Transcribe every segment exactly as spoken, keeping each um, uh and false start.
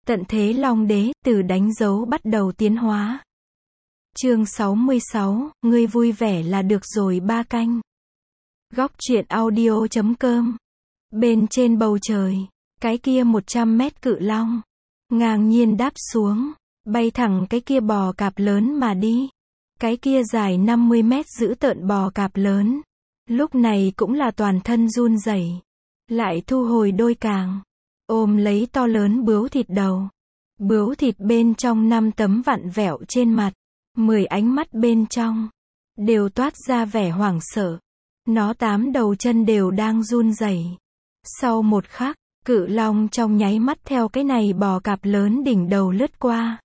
Tận thế Long Đế, từ đánh dấu bắt đầu tiến hóa. Chương sáu mươi sáu, ngươi vui vẻ là được rồi ba canh. Góc truyện audio chấm com. Bên trên bầu trời, cái kia một trăm mét cự long ngang nhiên đáp xuống, bay thẳng cái kia bò cạp lớn mà đi. Cái kia dài năm mươi mét dữ tợn bò cạp lớn, lúc này cũng là toàn thân run rẩy, lại thu hồi đôi càng, ôm lấy to lớn bướu thịt đầu. Bướu thịt bên trong năm tấm vặn vẹo trên mặt, mười ánh mắt bên trong đều toát ra vẻ hoảng sợ. Nó tám đầu chân đều đang run rẩy. Sau một khắc, cự long trong nháy mắt theo cái này bò cạp lớn đỉnh đầu lướt qua.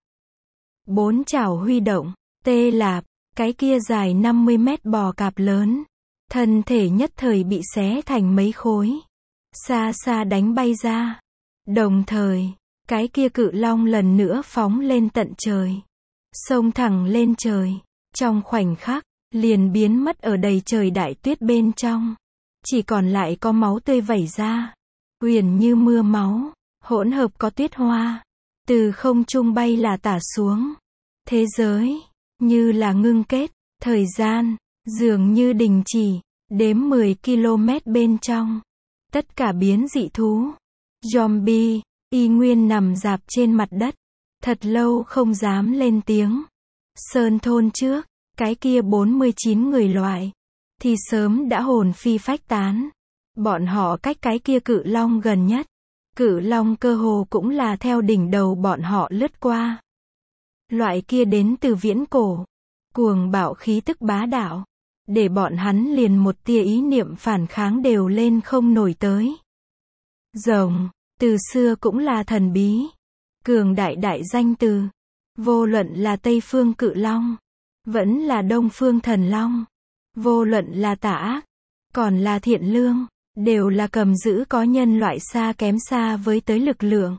Bốn chảo huy động, tê lạp, cái kia dài năm mươi mét bò cạp lớn, thân thể nhất thời bị xé thành mấy khối, xa xa đánh bay ra. Đồng thời, cái kia cự long lần nữa phóng lên tận trời, xông thẳng lên trời, trong khoảnh khắc, liền biến mất ở đầy trời đại tuyết bên trong. Chỉ còn lại có máu tươi vẩy ra, huyền như mưa máu, hỗn hợp có tuyết hoa, từ không trung bay là tả xuống. Thế giới, như là ngưng kết, thời gian, dường như đình chỉ, đếm mười ki lô mét bên trong. Tất cả biến dị thú, zombie, y nguyên nằm rạp trên mặt đất, thật lâu không dám lên tiếng. Sơn thôn trước, cái kia bốn mươi chín người loại, thì sớm đã hồn phi phách tán. Bọn họ cách cái kia cự long gần nhất. Cự long cơ hồ cũng là theo đỉnh đầu bọn họ lướt qua. Loại kia đến từ viễn cổ, cuồng bạo khí tức bá đạo, để bọn hắn liền một tia ý niệm phản kháng đều lên không nổi tới. Rồng, từ xưa cũng là thần bí, cường đại đại danh từ. Vô luận là Tây phương cự long, vẫn là Đông phương thần long, vô luận là tà ác, còn là thiện lương, đều là cầm giữ có nhân loại xa kém xa với tới lực lượng.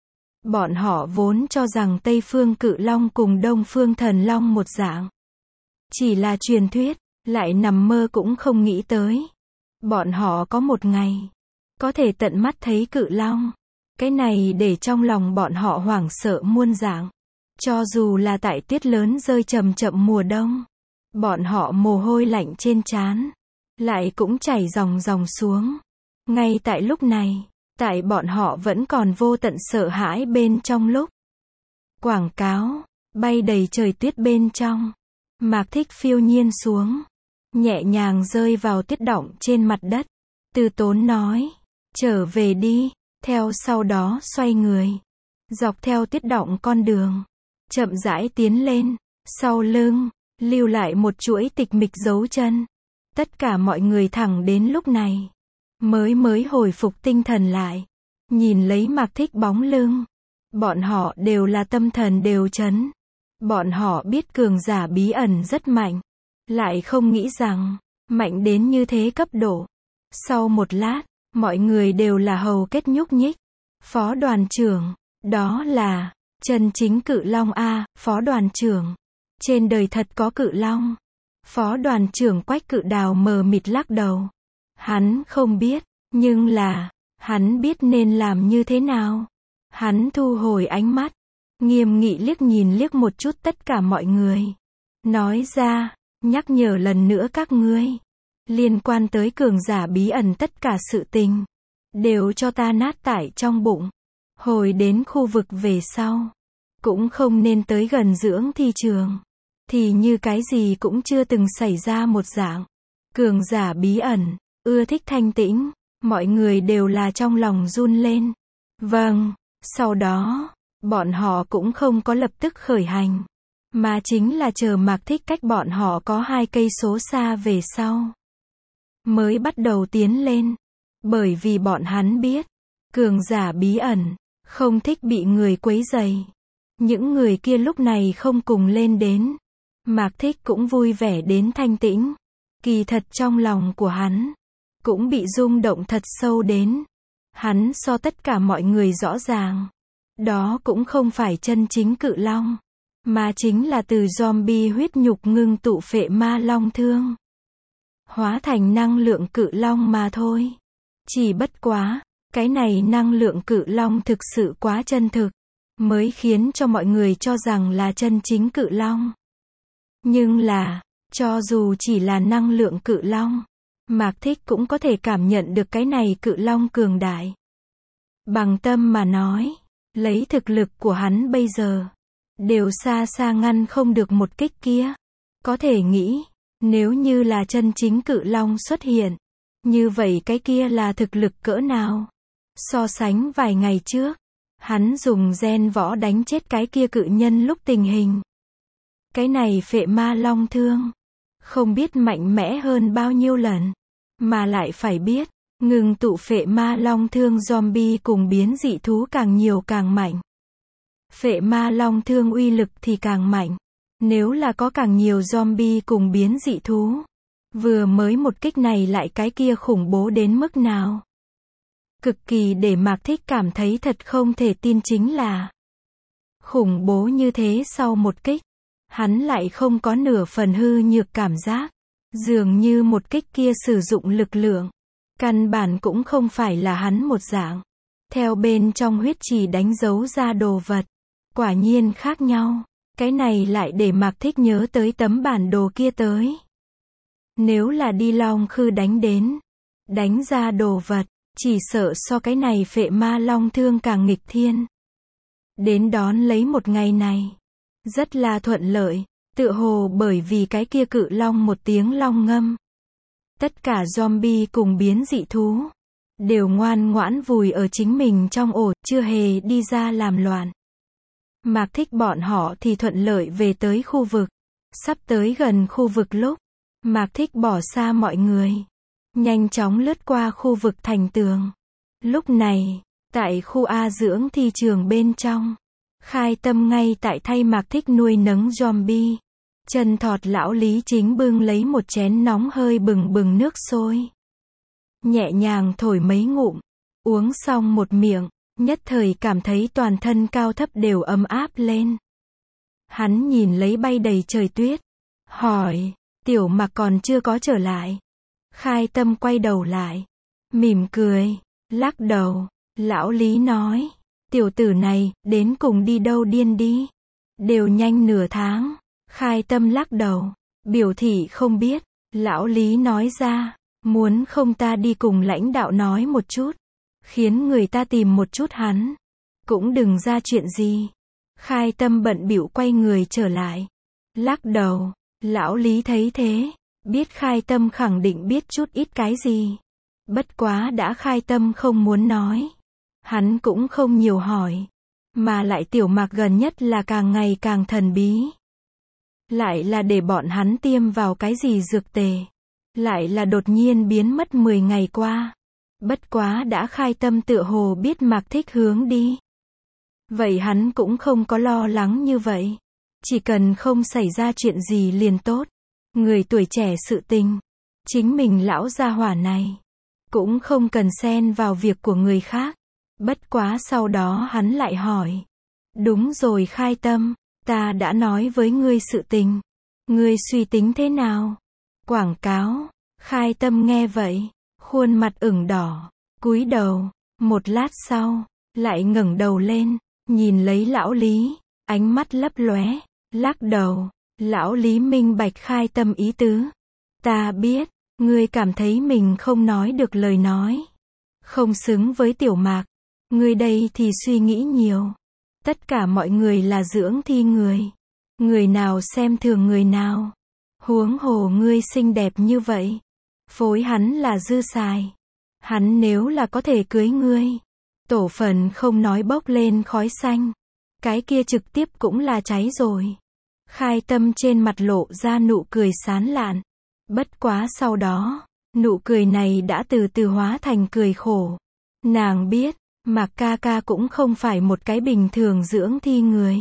Bọn họ vốn cho rằng Tây phương cự long cùng Đông phương thần long một dạng, chỉ là truyền thuyết, lại nằm mơ cũng không nghĩ tới. Bọn họ có một ngày, có thể tận mắt thấy cự long. Cái này để trong lòng bọn họ hoảng sợ muôn dạng. Cho dù là tại tuyết lớn rơi chậm chậm mùa đông, bọn họ mồ hôi lạnh trên trán, lại cũng chảy ròng ròng xuống. Ngay tại lúc này, tại bọn họ vẫn còn vô tận sợ hãi bên trong lúc. Quảng cáo, bay đầy trời tuyết bên trong. Mạc Thích phiêu nhiên xuống, nhẹ nhàng rơi vào tuyết đọng trên mặt đất. Từ Tốn nói, trở về đi, theo sau đó xoay người, dọc theo tuyết đọng con đường, chậm rãi tiến lên, sau lưng, lưu lại một chuỗi tịch mịch dấu chân. Tất cả mọi người thẳng đến lúc này, mới mới hồi phục tinh thần lại, nhìn lấy Mạc Thích bóng lưng. Bọn họ đều là tâm thần đều chấn. Bọn họ biết cường giả bí ẩn rất mạnh, lại không nghĩ rằng, mạnh đến như thế cấp độ. Sau một lát, mọi người đều là hầu kết nhúc nhích. Phó đoàn trưởng, đó là chân chính cự long a, phó đoàn trưởng. Trên đời thật có cự long. Phó đoàn trưởng Quách Cự Đào mờ mịt lắc đầu. Hắn không biết, nhưng là, hắn biết nên làm như thế nào. Hắn thu hồi ánh mắt, nghiêm nghị liếc nhìn liếc một chút tất cả mọi người. Nói ra, nhắc nhở lần nữa các ngươi. Liên quan tới cường giả bí ẩn tất cả sự tình, đều cho ta nát tại trong bụng. Hồi đến khu vực về sau, cũng không nên tới gần dưỡng thi trường. Thì như cái gì cũng chưa từng xảy ra một dạng. Cường giả bí ẩn, ưa thích thanh tĩnh, mọi người đều là trong lòng run lên. Vâng, sau đó, bọn họ cũng không có lập tức khởi hành, mà chính là chờ Mạc Thích cách bọn họ có hai cây số xa về sau, mới bắt đầu tiến lên. Bởi vì bọn hắn biết, cường giả bí ẩn, không thích bị người quấy rầy. Những người kia lúc này không cùng lên đến. Mạc Thích cũng vui vẻ đến thanh tĩnh. Kỳ thật trong lòng của hắn, cũng bị rung động thật sâu đến. Hắn so tất cả mọi người rõ ràng. Đó cũng không phải chân chính cự long, mà chính là từ zombie huyết nhục ngưng tụ phệ ma long thương, hóa thành năng lượng cự long mà thôi. Chỉ bất quá, cái này năng lượng cự long thực sự quá chân thực. mới khiến cho mọi người cho rằng là chân chính cự long. Nhưng là, cho dù chỉ là năng lượng cự long, Mạc Thích cũng có thể cảm nhận được cái này cự long cường đại. Bằng tâm mà nói, lấy thực lực của hắn bây giờ, đều xa xa ngăn không được một kích kia. Có thể nghĩ, nếu như là chân chính cự long xuất hiện, như vậy cái kia là thực lực cỡ nào? So sánh vài ngày trước, hắn dùng gen võ đánh chết cái kia cự nhân lúc tình hình. Cái này phệ ma long thương, không biết mạnh mẽ hơn bao nhiêu lần, mà lại phải biết, ngừng tụ phệ ma long thương zombie cùng biến dị thú càng nhiều càng mạnh. Phệ ma long thương uy lực thì càng mạnh. Nếu là có càng nhiều zombie cùng biến dị thú, vừa mới một kích này lại cái kia khủng bố đến mức nào. Cực kỳ để Mạc Thích cảm thấy thật không thể tin chính là khủng bố như thế sau một kích, hắn lại không có nửa phần hư nhược cảm giác. Dường như một kích kia sử dụng lực lượng, căn bản cũng không phải là hắn một dạng. Theo bên trong huyết trì đánh dấu ra đồ vật, quả nhiên khác nhau. Cái này lại để Mạc Thích nhớ tới tấm bản đồ kia tới. Nếu là đi long khư đánh đến, đánh ra đồ vật, chỉ sợ so cái này phệ ma long thương càng nghịch thiên. Đến đón lấy một ngày này, rất là thuận lợi, tựa hồ bởi vì cái kia cự long một tiếng long ngâm. Tất cả zombie cùng biến dị thú, đều ngoan ngoãn vùi ở chính mình trong ổ, chưa hề đi ra làm loạn. Mạc Thích bọn họ thì thuận lợi về tới khu vực. Sắp tới gần khu vực lúc, Mạc Thích bỏ xa mọi người, nhanh chóng lướt qua khu vực thành tường. Lúc này, tại khu A dưỡng thi trường bên trong, Khai Tâm ngay tại thay Mạc Thích nuôi nấng zombie. Chân thọt lão Lý chính bưng lấy một chén nóng hơi bừng bừng nước sôi. Nhẹ nhàng thổi mấy ngụm, uống xong một miệng, nhất thời cảm thấy toàn thân cao thấp đều ấm áp lên. Hắn nhìn lấy bay đầy trời tuyết, hỏi, Tiểu Mạc còn chưa có trở lại. Khai Tâm quay đầu lại, mỉm cười, lắc đầu. Lão Lý nói, tiểu tử này, đến cùng đi đâu điên đi. Đều nhanh nửa tháng. Khai Tâm lắc đầu, biểu thị không biết. Lão Lý nói ra, muốn không ta đi cùng lãnh đạo nói một chút, khiến người ta tìm một chút hắn, cũng đừng ra chuyện gì. Khai Tâm bận bịu quay người trở lại, lắc đầu. Lão Lý thấy thế, biết Khai Tâm khẳng định biết chút ít cái gì. Bất quá đã Khai Tâm không muốn nói, hắn cũng không nhiều hỏi. Mà lại Tiểu Mạc gần nhất là càng ngày càng thần bí. Lại là để bọn hắn tiêm vào cái gì dược tề. Lại là đột nhiên biến mất mười ngày qua. Bất quá đã Khai Tâm tựa hồ biết Mạc Thích hướng đi. Vậy hắn cũng không có lo lắng như vậy. Chỉ cần không xảy ra chuyện gì liền tốt. Người tuổi trẻ sự tình, chính mình lão gia hỏa này, cũng không cần xen vào việc của người khác. Bất quá sau đó hắn lại hỏi. Đúng rồi Khai Tâm, ta đã nói với ngươi sự tình. Ngươi suy tính thế nào? Quảng cáo. Khai Tâm nghe vậy, khuôn mặt ửng đỏ, cúi đầu. Một lát sau, lại ngẩng đầu lên, nhìn lấy lão Lý, ánh mắt lấp lóe, lắc đầu. Lão Lý minh bạch Khai Tâm ý tứ. Ta biết, ngươi cảm thấy mình không nói được lời nói, không xứng với Tiểu Mạc. Ngươi đây thì suy nghĩ nhiều. Tất cả mọi người là dưỡng thi người. Người nào xem thường người nào. Huống hồ ngươi xinh đẹp như vậy. Phối hắn là dư xài. Hắn nếu là có thể cưới ngươi, tổ phần không nói bốc lên khói xanh, cái kia trực tiếp cũng là cháy rồi. Khai Tâm trên mặt lộ ra nụ cười sán lạn. Bất quá sau đó, nụ cười này đã từ từ hóa thành cười khổ. Nàng biết, Mạc ca ca cũng không phải một cái bình thường dưỡng thi người,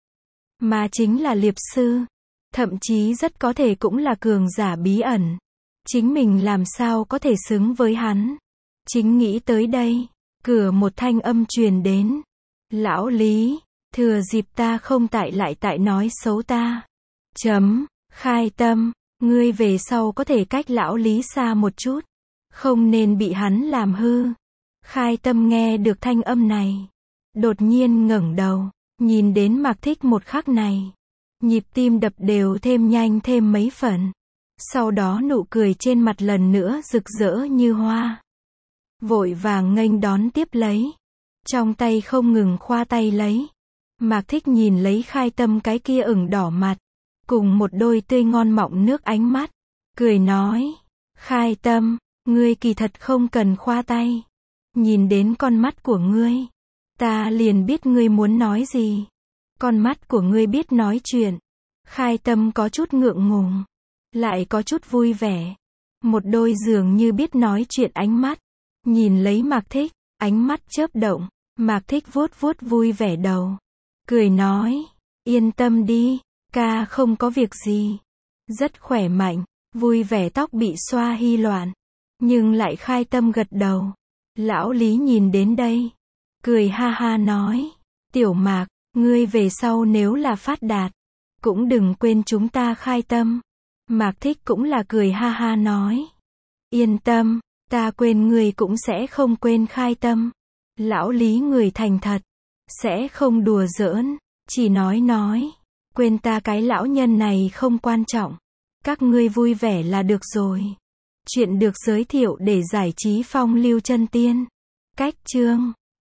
mà chính là liệp sư. Thậm chí rất có thể cũng là cường giả bí ẩn. Chính mình làm sao có thể xứng với hắn. Chính nghĩ tới đây, cửa một thanh âm truyền đến. Lão Lý, thừa dịp ta không tại lại tại nói xấu ta. Chấm, Khai Tâm, ngươi về sau có thể cách lão Lý xa một chút. Không nên bị hắn làm hư. Khai Tâm nghe được thanh âm này, đột nhiên ngẩng đầu, Nhìn đến Mạc Thích một khắc này, nhịp tim đập đều thêm nhanh thêm mấy phần. Sau đó nụ cười trên mặt lần nữa rực rỡ như hoa. Vội vàng nghênh đón tiếp lấy. Trong tay không ngừng khoa tay lấy. Mạc Thích nhìn lấy Khai Tâm cái kia ửng đỏ mặt, cùng một đôi tươi ngon mọng nước ánh mắt, cười nói, Khai Tâm, ngươi kỳ thật không cần khoa tay. Nhìn đến con mắt của ngươi, ta liền biết ngươi muốn nói gì. Con mắt của ngươi biết nói chuyện. Khai Tâm có chút ngượng ngùng, lại có chút vui vẻ. Một đôi dường như biết nói chuyện ánh mắt, nhìn lấy Mạc Thích, ánh mắt chớp động. Mạc Thích vuốt vuốt vui vẻ đầu, cười nói, yên tâm đi, ca không có việc gì. Rất khỏe mạnh, vui vẻ tóc bị xoa hy loạn, nhưng lại Khai Tâm gật đầu. Lão Lý nhìn đến đây, cười ha ha nói, Tiểu Mạc, ngươi về sau nếu là phát đạt, cũng đừng quên chúng ta Khai Tâm. Mạc Thích cũng là cười ha ha nói, yên tâm, ta quên ngươi cũng sẽ không quên Khai Tâm. Lão Lý người thành thật, sẽ không đùa giỡn, chỉ nói nói, quên ta cái lão nhân này không quan trọng, các ngươi vui vẻ là được rồi. Chuyện được giới thiệu để giải trí phong lưu chân tiên. Cách chương